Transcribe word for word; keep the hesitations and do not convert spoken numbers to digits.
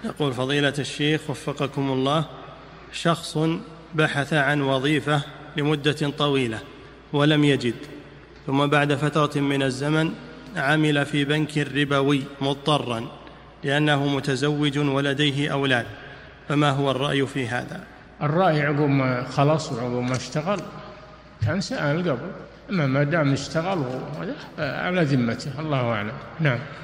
يقول فضيلة الشيخ وفقكم الله، شخص بحث عن وظيفة لمدة طويلة ولم يجد، ثم بعد فترة من الزمن عمل في بنك ربوي مضطرا لأنه متزوج ولديه أولاد، فما هو الرأي في هذا؟ الرأي عقب ما خلص وعقب ما اشتغل كان سأل قبل، أما ما دام اشتغل على ذمته، الله أعلم. نعم.